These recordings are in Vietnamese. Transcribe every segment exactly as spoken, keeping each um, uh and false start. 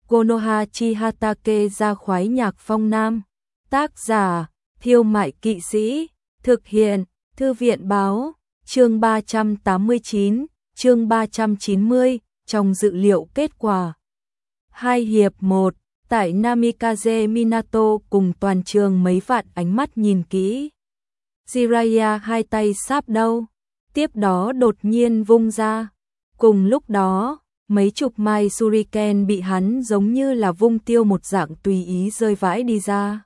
Konoha Chihatake ra khoái nhạc phong nam. Tác giả, Thiêu Mại Kỵ Sĩ. Thực hiện, Thư viện Báo. Chương ba trăm tám mươi chín, chương ba trăm chín mươi, trong dự liệu kết quả. Hai hiệp một, tại Namikaze Minato cùng toàn trường mấy vạn ánh mắt nhìn kỹ. Jiraiya hai tay sáp đâu, tiếp đó đột nhiên vung ra. Cùng lúc đó, mấy chục mai shuriken bị hắn giống như là vung tiêu một dạng tùy ý rơi vãi đi ra.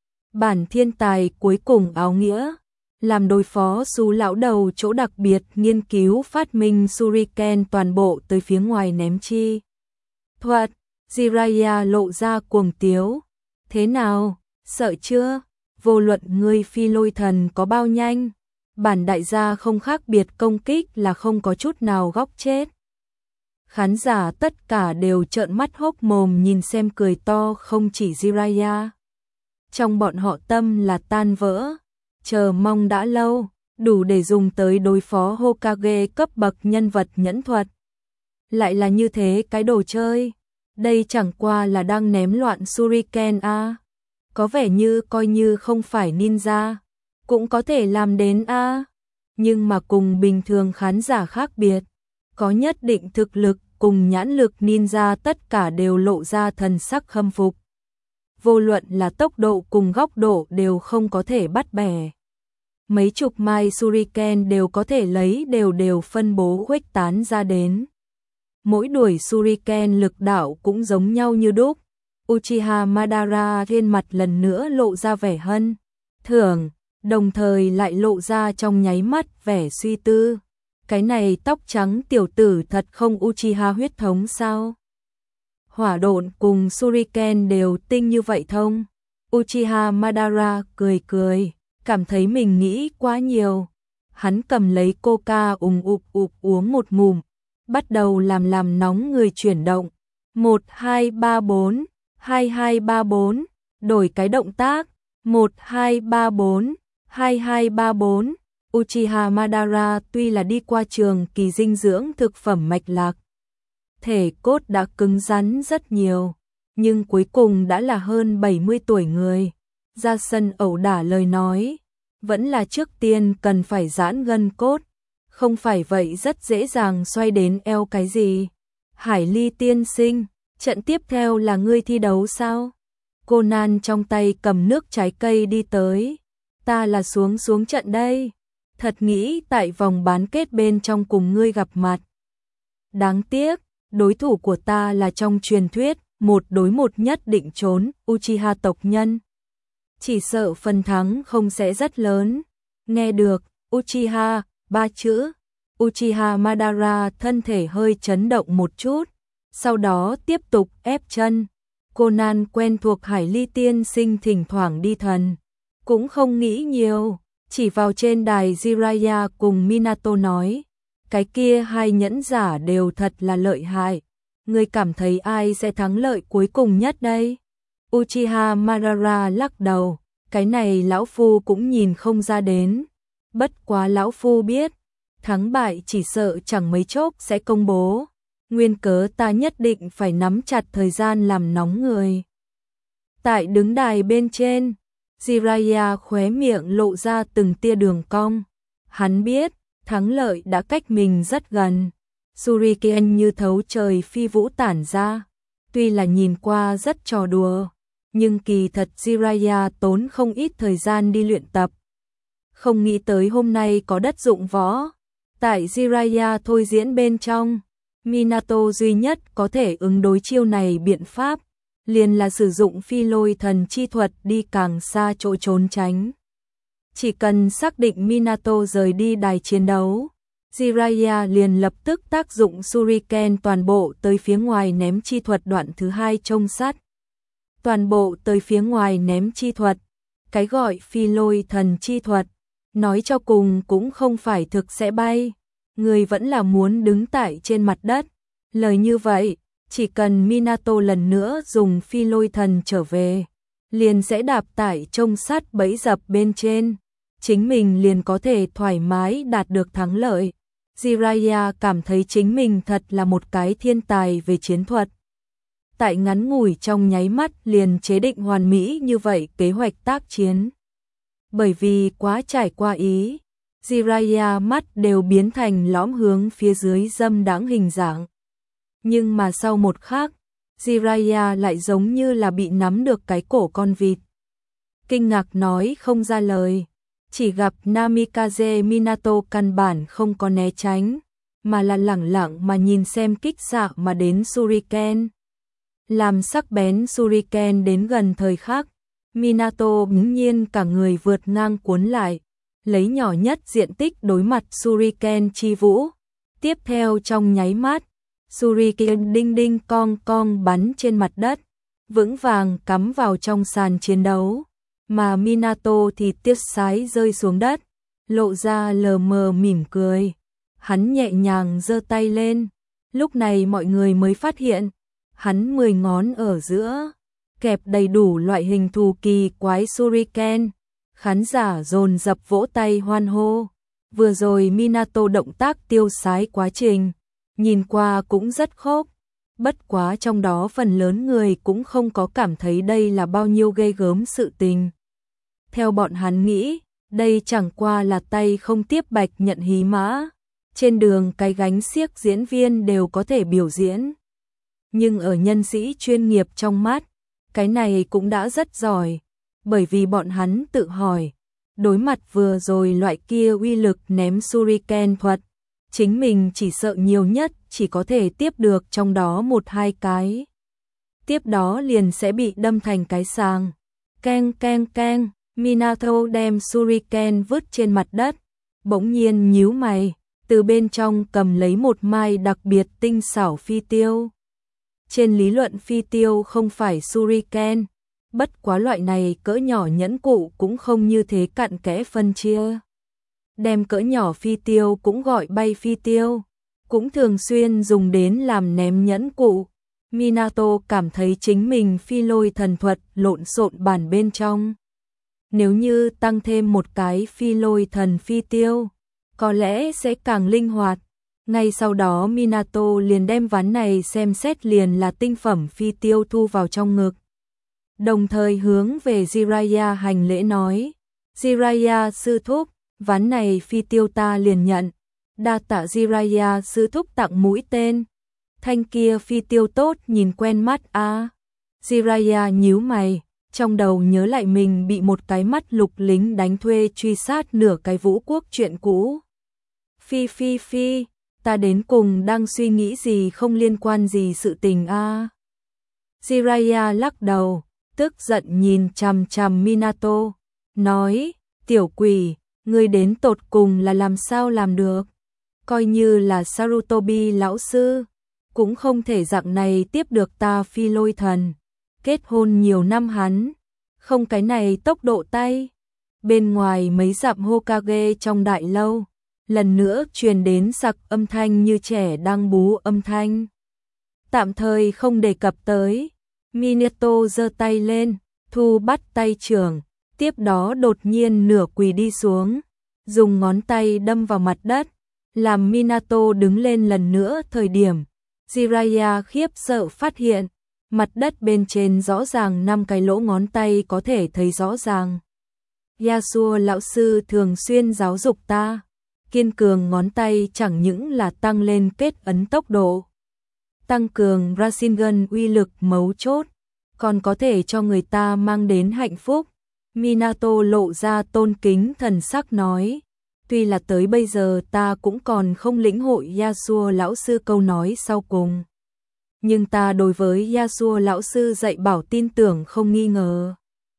Bản thiên tài cuối cùng áo nghĩa, làm đối phó Su lão đầu chỗ đặc biệt nghiên cứu phát minh shuriken toàn bộ tới phía ngoài ném chi. Thuật, Jiraiya lộ ra cuồng tiếu. Thế nào, sợ chưa? Vô luận ngươi phi lôi thần có bao nhanh, bản đại gia không khác biệt công kích là không có chút nào góc chết. Khán giả tất cả đều trợn mắt hốc mồm nhìn xem cười to không chỉ Jiraiya. Trong bọn họ tâm là tan vỡ, chờ mong đã lâu, đủ để dùng tới đối phó Hokage cấp bậc nhân vật nhẫn thuật. Lại là như thế cái đồ chơi, đây chẳng qua là đang ném loạn shuriken a. À. Có vẻ như coi như không phải ninja, cũng có thể làm đến a. À. Nhưng mà cùng bình thường khán giả khác biệt, có nhất định thực lực cùng nhãn lực ninja tất cả đều lộ ra thần sắc khâm phục. Vô luận là tốc độ cùng góc độ đều không có thể bắt bẻ. Mấy chục mai shuriken đều có thể lấy đều đều phân bố khuếch tán ra đến. Mỗi đuổi shuriken lực đạo cũng giống nhau như đúc. Uchiha Madara trên mặt lần nữa lộ ra vẻ hân thưởng, đồng thời lại lộ ra trong nháy mắt vẻ suy tư. Cái này tóc trắng tiểu tử thật không Uchiha huyết thống sao? Hỏa độn cùng shuriken đều tinh như vậy thông. Uchiha Madara cười cười, cảm thấy mình nghĩ quá nhiều. Hắn cầm lấy coca ùng ụp ụp uống một ngụm, bắt đầu làm làm nóng người chuyển động. một, hai, ba, bốn, hai, hai, ba, bốn, đổi cái động tác. một, hai, ba, bốn, hai, hai, ba, bốn. Uchiha Madara tuy là đi qua trường kỳ dinh dưỡng thực phẩm mạch lạc, thể cốt đã cứng rắn rất nhiều, nhưng cuối cùng đã là hơn bảy mươi tuổi người. Ra sân ẩu đả lời nói, vẫn là trước tiên cần phải giãn gân cốt, không phải vậy rất dễ dàng xoay đến eo cái gì. Hải Ly tiên sinh, trận tiếp theo là ngươi thi đấu sao? Conan trong tay cầm nước trái cây đi tới. Ta là xuống xuống trận đây. Thật nghĩ tại vòng bán kết bên trong cùng ngươi gặp mặt. Đáng tiếc, đối thủ của ta là trong truyền thuyết, một đối một nhất định trốn, Uchiha tộc nhân. Chỉ sợ phần thắng không sẽ rất lớn. Nghe được, Uchiha, ba chữ. Uchiha Madara thân thể hơi chấn động một chút, sau đó tiếp tục ép chân. Conan quen thuộc Hải Ly tiên sinh thỉnh thoảng đi thần, cũng không nghĩ nhiều, chỉ vào trên đài Jiraiya cùng Minato nói, cái kia hai nhẫn giả đều thật là lợi hại, ngươi cảm thấy ai sẽ thắng lợi cuối cùng nhất đây? Uchiha Madara lắc đầu, cái này lão phu cũng nhìn không ra đến, bất quá lão phu biết, thắng bại chỉ sợ chẳng mấy chốc sẽ công bố, nguyên cớ ta nhất định phải nắm chặt thời gian làm nóng người. Tại đứng đài bên trên, Jiraiya khóe miệng lộ ra từng tia đường cong, hắn biết, thắng lợi đã cách mình rất gần. Shuriken như thấu trời phi vũ tản ra, tuy là nhìn qua rất trò đùa, nhưng kỳ thật Jiraiya tốn không ít thời gian đi luyện tập. Không nghĩ tới hôm nay có đất dụng võ. Tại Jiraiya thôi diễn bên trong, Minato duy nhất có thể ứng đối chiêu này biện pháp, liền là sử dụng phi lôi thần chi thuật đi càng xa chỗ trốn tránh. Chỉ cần xác định Minato rời đi đài chiến đấu, Jiraiya liền lập tức tác dụng shuriken toàn bộ tới phía ngoài ném chi thuật đoạn thứ hai trông sắt. Toàn bộ tới phía ngoài ném chi thuật, cái gọi phi lôi thần chi thuật, nói cho cùng cũng không phải thực sẽ bay, người vẫn là muốn đứng tại trên mặt đất. Lời như vậy, chỉ cần Minato lần nữa dùng phi lôi thần trở về, liền sẽ đạp tại trông sắt bẫy dập bên trên, chính mình liền có thể thoải mái đạt được thắng lợi. Jiraiya cảm thấy chính mình thật là một cái thiên tài về chiến thuật. tại ngắn ngủi trong nháy mắt liền chế định hoàn mỹ như vậy kế hoạch tác chiến. Bởi vì quá trải qua ý, Jiraiya mắt đều biến thành lõm hướng phía dưới dâm đãng hình dạng. Nhưng mà sau một khắc, Jiraiya lại giống như là bị nắm được cái cổ con vịt. Kinh ngạc nói không ra lời, chỉ gặp Namikaze Minato căn bản không có né tránh, mà là lẳng lặng mà nhìn xem kích xạ mà đến Shuriken. Làm sắc bén Shuriken đến gần thời khắc, Minato bỗng nhiên cả người vượt ngang cuốn lại, lấy nhỏ nhất diện tích đối mặt Shuriken chi vũ. Tiếp theo trong nháy mắt, Shuriken đinh đinh cong cong bắn trên mặt đất, vững vàng cắm vào trong sàn chiến đấu, mà Minato thì tiếc sái rơi xuống đất, lộ ra lờ mờ mỉm cười. Hắn nhẹ nhàng giơ tay lên, lúc này mọi người mới phát hiện, hắn mười ngón ở giữa, kẹp đầy đủ loại hình thù kỳ quái Shuriken. Khán giả dồn dập vỗ tay hoan hô. Vừa rồi Minato động tác tiêu sái quá trình, nhìn qua cũng rất khốc, bất quá trong đó phần lớn người cũng không có cảm thấy đây là bao nhiêu ghê gớm sự tình. Theo bọn hắn nghĩ, đây chẳng qua là tay không tiếp bạch nhận hí mã, trên đường cái gánh xiếc diễn viên đều có thể biểu diễn. Nhưng ở nhân sĩ chuyên nghiệp trong mắt, cái này cũng đã rất giỏi, bởi vì bọn hắn tự hỏi, đối mặt vừa rồi loại kia uy lực ném Shuriken thuật, chính mình chỉ sợ nhiều nhất chỉ có thể tiếp được trong đó một hai cái. Tiếp đó liền sẽ bị đâm thành cái sàng. Keng keng keng, Minato đem Shuriken vứt trên mặt đất, bỗng nhiên nhíu mày, từ bên trong cầm lấy một mai đặc biệt tinh xảo phi tiêu. Trên lý luận phi tiêu không phải Shuriken, bất quá loại này cỡ nhỏ nhẫn cụ cũng không như thế cặn kẽ phân chia. Đem cỡ nhỏ phi tiêu cũng gọi bay phi tiêu, cũng thường xuyên dùng đến làm ném nhẫn cụ. Minato cảm thấy chính mình phi lôi thần thuật lộn xộn bản bên trong. Nếu như tăng thêm một cái phi lôi thần phi tiêu, có lẽ sẽ càng linh hoạt. Ngay sau đó Minato liền đem ván này xem xét liền là tinh phẩm phi tiêu thu vào trong ngực. Đồng thời hướng về Jiraiya hành lễ nói, Jiraiya sư thúc, ván này phi tiêu ta liền nhận, đa tạ Jiraiya sư thúc tặng mũi tên. Thanh kia phi tiêu tốt nhìn quen mắt a. À. Jiraiya nhíu mày, trong đầu nhớ lại mình bị một cái mắt lục lính đánh thuê truy sát nửa cái vũ quốc chuyện cũ. Phi phi phi, ta đến cùng đang suy nghĩ gì không liên quan gì sự tình a. À. Jiraiya lắc đầu, tức giận nhìn chằm chằm Minato, nói, tiểu quỷ, ngươi đến tột cùng là làm sao làm được, coi như là Sarutobi lão sư, cũng không thể dạng này tiếp được ta phi lôi thần, kết hôn nhiều năm hắn, không cái này tốc độ tay. Bên ngoài mấy dặm Hokage trong đại lâu, lần nữa truyền đến sặc âm thanh như trẻ đang bú âm thanh. Tạm thời không đề cập tới, Minato giơ tay lên, thu bắt tay trưởng, tiếp đó đột nhiên nửa quỳ đi xuống, dùng ngón tay đâm vào mặt đất, làm Minato đứng lên lần nữa thời điểm. Jiraiya khiếp sợ phát hiện, mặt đất bên trên rõ ràng năm cái lỗ ngón tay có thể thấy rõ ràng. Yasuo lão sư thường xuyên giáo dục ta, kiên cường ngón tay chẳng những là tăng lên kết ấn tốc độ, tăng cường Rasengan uy lực mấu chốt, còn có thể cho người ta mang đến hạnh phúc. Minato lộ ra tôn kính thần sắc nói, tuy là tới bây giờ ta cũng còn không lĩnh hội Yasuo lão sư câu nói sau cùng, nhưng ta đối với Yasuo lão sư dạy bảo tin tưởng không nghi ngờ.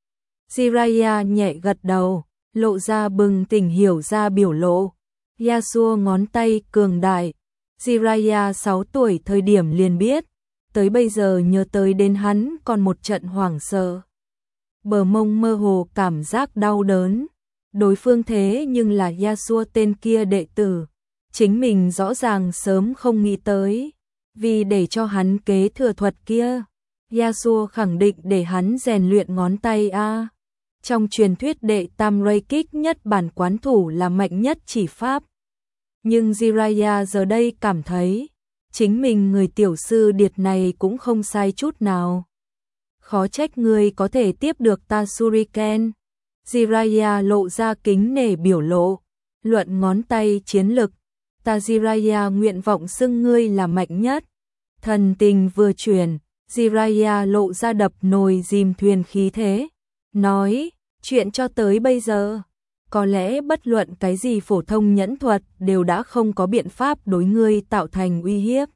Jiraiya nhẹ gật đầu, lộ ra bừng tỉnh hiểu ra biểu lộ. Yasuo ngón tay cường đại, Jiraiya sáu tuổi thời điểm liền biết, tới bây giờ nhớ tới đến hắn còn một trận hoảng sợ. Bờ mông mơ hồ cảm giác đau đớn, đối phương thế nhưng là Yasuo tên kia đệ tử, chính mình rõ ràng sớm không nghĩ tới, vì để cho hắn kế thừa thuật kia, Yasuo khẳng định để hắn rèn luyện ngón tay a. Trong truyền thuyết đệ tam ray kích nhất bản quán thủ là mạnh nhất chỉ pháp. Nhưng Jiraiya giờ đây cảm thấy, chính mình người tiểu sư điệt này cũng không sai chút nào. Khó trách ngươi có thể tiếp được ta Shuriken. Jiraiya lộ ra kính nể biểu lộ, luận ngón tay chiến lực, ta Jiraiya nguyện vọng xưng ngươi là mạnh nhất. Thần tình vừa chuyển, Jiraiya lộ ra đập nồi dìm thuyền khí thế, nói, chuyện cho tới bây giờ, có lẽ bất luận cái gì phổ thông nhẫn thuật đều đã không có biện pháp đối ngươi tạo thành uy hiếp.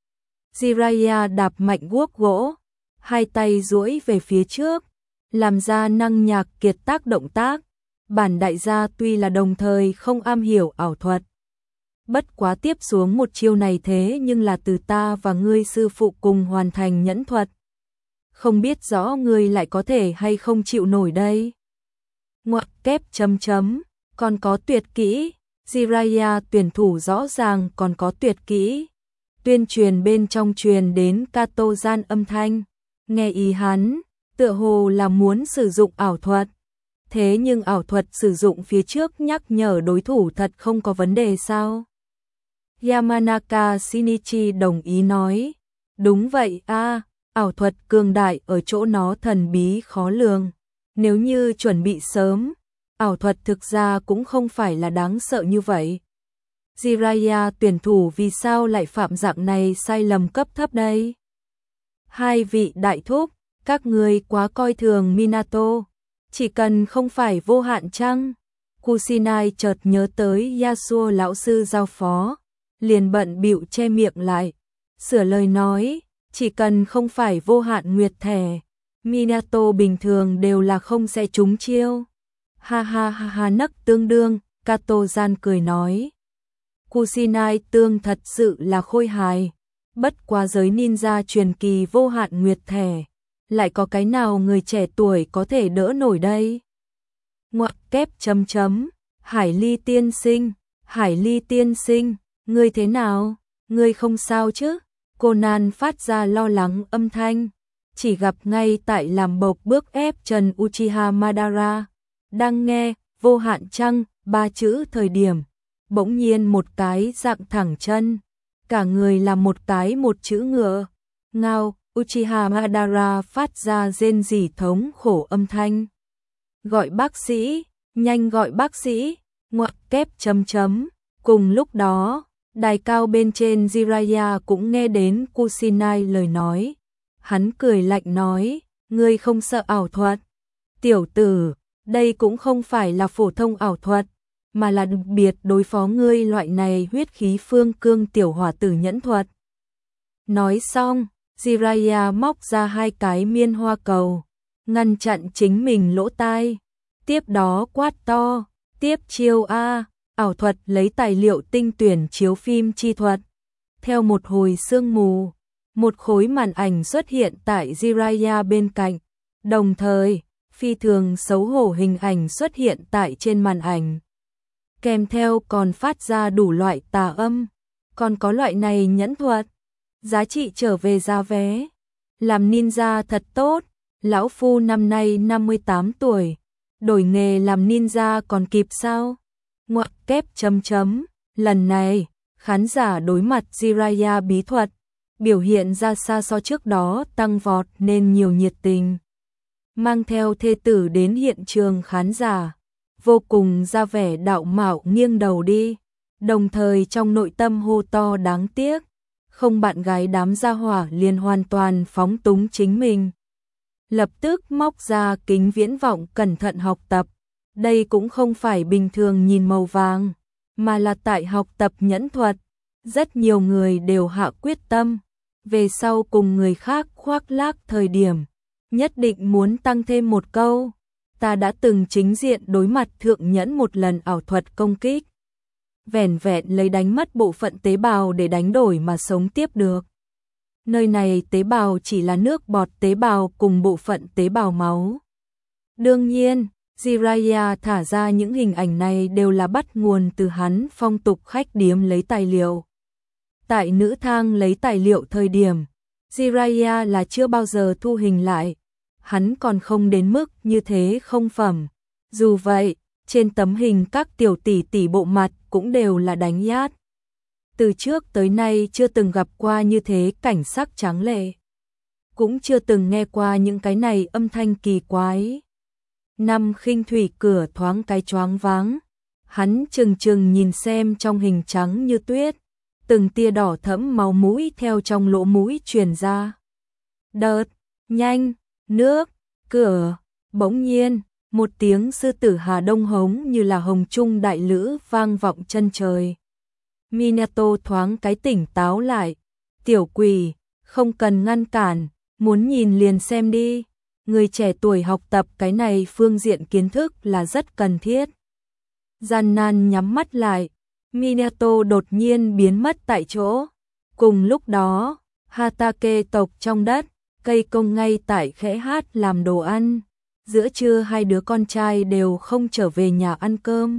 Jiraiya đạp mạnh guốc gỗ, hai tay duỗi về phía trước, làm ra năng nhạc kiệt tác động tác. Bản đại gia tuy là đồng thời không am hiểu ảo thuật, bất quá tiếp xuống một chiêu này thế nhưng là từ ta và ngươi sư phụ cùng hoàn thành nhẫn thuật. Không biết rõ ngươi lại có thể hay không chịu nổi đây. Ngoặc kép chấm chấm, còn có tuyệt kỹ, Jiraiya tuyển thủ rõ ràng còn có tuyệt kỹ. Tuyên truyền bên trong truyền đến Kato gian âm thanh, nghe ý hắn, tựa hồ là muốn sử dụng ảo thuật. Thế nhưng ảo thuật sử dụng phía trước nhắc nhở đối thủ thật không có vấn đề sao? Yamanaka Shinichi đồng ý nói, đúng vậy a, ảo thuật cường đại ở chỗ nó thần bí khó lường. Nếu như chuẩn bị sớm, ảo thuật thực ra cũng không phải là đáng sợ như vậy. Jiraiya tuyển thủ vì sao lại phạm dạng này sai lầm cấp thấp đây? Hai vị đại thúc, các người quá coi thường Minato. Chỉ cần không phải vô hạn chăng? Kusinai chợt nhớ tới Yasuo lão sư giao phó, liền bận bịu che miệng lại, sửa lời nói, chỉ cần không phải vô hạn nguyệt thẻ, Minato bình thường đều là không sẽ trúng chiêu. Ha ha ha ha nấc tương đương, Kato gian cười nói. Kusinai tương thật sự là khôi hài, bất quá giới ninja truyền kỳ vô hạn nguyệt thẻ, lại có cái nào người trẻ tuổi có thể đỡ nổi đây? Ngoặc kép chấm chấm, Hải Ly tiên sinh, Hải Ly tiên sinh, ngươi thế nào? Ngươi không sao chứ? Conan phát ra lo lắng âm thanh, chỉ gặp ngay tại làm bộc bước ép chân Uchiha Madara, đang nghe vô hạn chăng ba chữ thời điểm, bỗng nhiên một cái dạng thẳng chân, cả người là một cái một chữ ngựa, ngao. Uchiha Madara phát ra rên rỉ thống khổ âm thanh. Gọi bác sĩ, nhanh gọi bác sĩ, ngoặc kép chấm chấm. Cùng lúc đó, đài cao bên trên Jiraiya cũng nghe đến Kusinai lời nói. Hắn cười lạnh nói, ngươi không sợ ảo thuật. Tiểu tử, đây cũng không phải là phổ thông ảo thuật, mà là đặc biệt đối phó ngươi loại này huyết khí phương cương tiểu hỏa tử nhẫn thuật. Nói xong, Jiraiya móc ra hai cái miên hoa cầu, ngăn chặn chính mình lỗ tai. Tiếp đó quát to, tiếp chiêu A, ảo thuật lấy tài liệu tinh tuyển chiếu phim chi thuật. Theo một hồi sương mù, một khối màn ảnh xuất hiện tại Jiraiya bên cạnh. Đồng thời, phi thường xấu hổ hình ảnh xuất hiện tại trên màn ảnh. Kèm theo còn phát ra đủ loại tà âm, còn có loại này nhẫn thuật. Giá trị trở về giá vé. Làm ninja thật tốt, lão phu năm nay năm mươi tám tuổi, đổi nghề làm ninja còn kịp sao? Ngoặc kép chấm chấm, lần này, khán giả đối mặt Jiraiya bí thuật, biểu hiện ra xa so trước đó tăng vọt nên nhiều nhiệt tình. Mang theo thê tử đến hiện trường khán giả, vô cùng ra vẻ đạo mạo nghiêng đầu đi, đồng thời trong nội tâm hô to đáng tiếc. Không bạn gái đám gia hỏa liền hoàn toàn phóng túng chính mình. Lập tức móc ra kính viễn vọng cẩn thận học tập. Đây cũng không phải bình thường nhìn màu vàng, mà là tại học tập nhẫn thuật. Rất nhiều người đều hạ quyết tâm, về sau cùng người khác khoác lác thời điểm, nhất định muốn tăng thêm một câu. Ta đã từng chính diện đối mặt thượng nhẫn một lần ảo thuật công kích. Vẻn vẹn lấy đánh mất bộ phận tế bào để đánh đổi mà sống tiếp được. Nơi này tế bào chỉ là nước bọt tế bào cùng bộ phận tế bào máu. Đương nhiên, Jiraiya thả ra những hình ảnh này đều là bắt nguồn từ hắn phong tục khách điếm lấy tài liệu. Tại nữ thang lấy tài liệu thời điểm, Jiraiya là chưa bao giờ thu hình lại. Hắn còn không đến mức như thế không phẩm. Dù vậy, trên tấm hình các tiểu tỷ tỷ bộ mặt cũng đều là đánh nhát. từ trước tới nay chưa từng gặp qua như thế cảnh sắc tráng lệ. Cũng chưa từng nghe qua những cái này âm thanh kỳ quái. Năm khinh thủy cửa thoáng cái choáng váng. Hắn chừng chừng nhìn xem trong hình trắng như tuyết. Từng tia đỏ thẫm máu mũi theo trong lỗ mũi truyền ra. Đợt, nhanh, nước, cửa, bỗng nhiên, một tiếng sư tử Hà Đông hống như là hồng trung đại lữ vang vọng chân trời. Minato thoáng cái tỉnh táo lại. Tiểu quỷ, không cần ngăn cản, muốn nhìn liền xem đi. Người trẻ tuổi học tập cái này phương diện kiến thức là rất cần thiết. Gian nan nhắm mắt lại, Minato đột nhiên biến mất tại chỗ. Cùng lúc đó, Hatake tộc trong đất, cây công ngay tại khẽ hát làm đồ ăn. Giữa trưa hai đứa con trai đều không trở về nhà ăn cơm.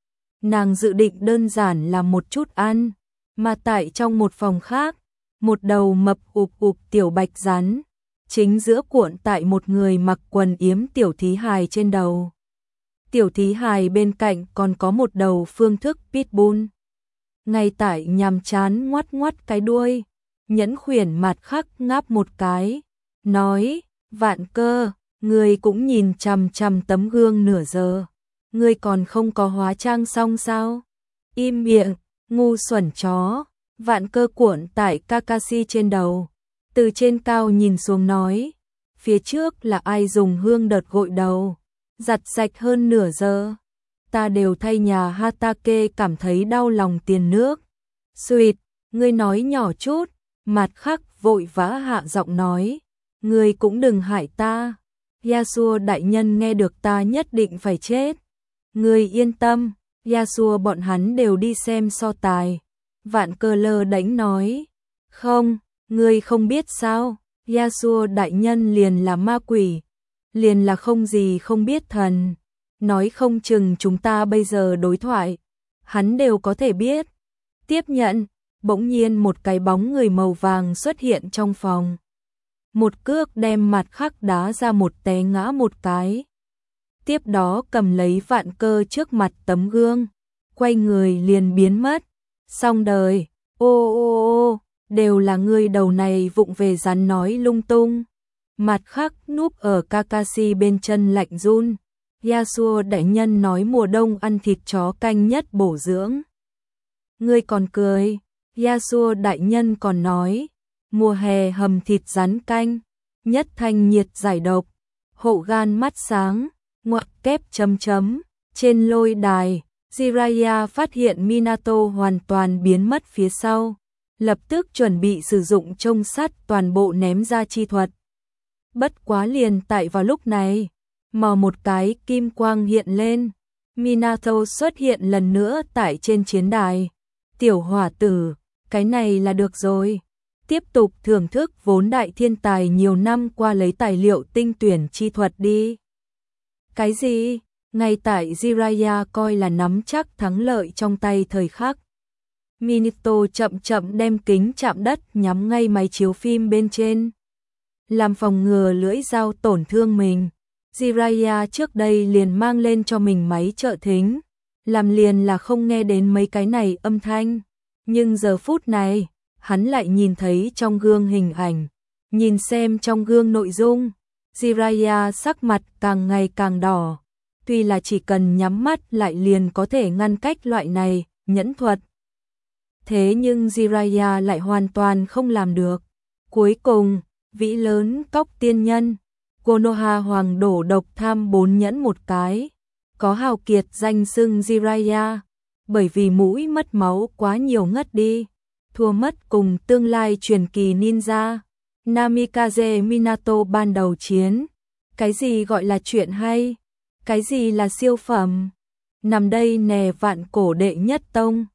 Nàng dự định đơn giản làm một chút ăn, mà tại trong một phòng khác, một đầu mập ụp ụp tiểu bạch rắn, chính giữa cuộn tại một người mặc quần yếm tiểu thí hài trên đầu. Tiểu thí hài bên cạnh còn có một đầu phương thức pitbull. Ngay tại nhàm chán ngoắt ngoắt cái đuôi, Nhẫn Khuyển mặt khắc ngáp một cái, nói, Vạn Cơ, ngươi cũng nhìn chằm chằm tấm gương nửa giờ, ngươi còn không có hóa trang xong sao? Im miệng, ngu xuẩn chó. Vạn Cơ cuộn tại Kakashi trên đầu, từ trên cao nhìn xuống nói, phía trước là ai dùng hương đợt gội đầu, giặt sạch hơn nửa giờ. Ta đều thay nhà Hatake cảm thấy đau lòng tiền nước. Sweet, ngươi nói nhỏ chút. Mặt khắc vội vã hạ giọng nói, ngươi cũng đừng hại ta. Yasuo đại nhân nghe được ta nhất định phải chết. Ngươi yên tâm, Yasuo bọn hắn đều đi xem so tài. Vạn Cơ lơ đánh nói, không, ngươi không biết sao, Yasuo đại nhân liền là ma quỷ, liền là không gì không biết thần. Nói không chừng chúng ta bây giờ đối thoại, hắn đều có thể biết. Tiếp nhận, bỗng nhiên một cái bóng người màu vàng xuất hiện trong phòng. Một cước đem mặt khắc đá ra một té ngã một cái. Tiếp đó cầm lấy Vạn Cơ trước mặt tấm gương, quay người liền biến mất. Xong đời, ô ô ô, đều là ngươi đầu này vụng về rắn nói lung tung. Mặt khắc núp ở Kakashi bên chân lạnh run. Yasuo đại nhân nói mùa đông ăn thịt chó canh nhất bổ dưỡng. Ngươi còn cười, Yasuo đại nhân còn nói, mùa hè hầm thịt rắn canh, nhất thanh nhiệt giải độc, hộ gan mắt sáng, ngoặc kép chấm chấm. Trên lôi đài, Jiraiya phát hiện Minato hoàn toàn biến mất phía sau, lập tức chuẩn bị sử dụng trông sắt toàn bộ ném ra chi thuật. Bất quá liền tại vào lúc này, mò một cái kim quang hiện lên, Minato xuất hiện lần nữa tại trên chiến đài. Tiểu hỏa tử, cái này là được rồi. Tiếp tục thưởng thức vốn đại thiên tài nhiều năm qua lấy tài liệu tinh tuyển chi thuật đi. Cái gì? Ngay tại Jiraiya coi là nắm chắc thắng lợi trong tay thời khắc, Minato chậm chậm đem kính chạm đất nhắm ngay máy chiếu phim bên trên, làm phòng ngừa lưỡi dao tổn thương mình. Jiraiya trước đây liền mang lên cho mình máy trợ thính, làm liền là không nghe đến mấy cái này âm thanh. Nhưng giờ phút này, hắn lại nhìn thấy trong gương hình ảnh, nhìn xem trong gương nội dung. Jiraiya sắc mặt càng ngày càng đỏ, tuy là chỉ cần nhắm mắt lại liền có thể ngăn cách loại này nhẫn thuật. Thế nhưng Jiraiya lại hoàn toàn không làm được. Cuối cùng, vĩ lớn cóc tiên nhân, Konoha hoàng đổ độc tham bốn nhẫn một cái, có hào kiệt danh xưng Jiraiya, bởi vì mũi mất máu quá nhiều ngất đi, thua mất cùng tương lai truyền kỳ ninja. Namikaze Minato ban đầu chiến, cái gì gọi là chuyện hay, cái gì là siêu phẩm, nằm đây nè vạn cổ đệ nhất tông.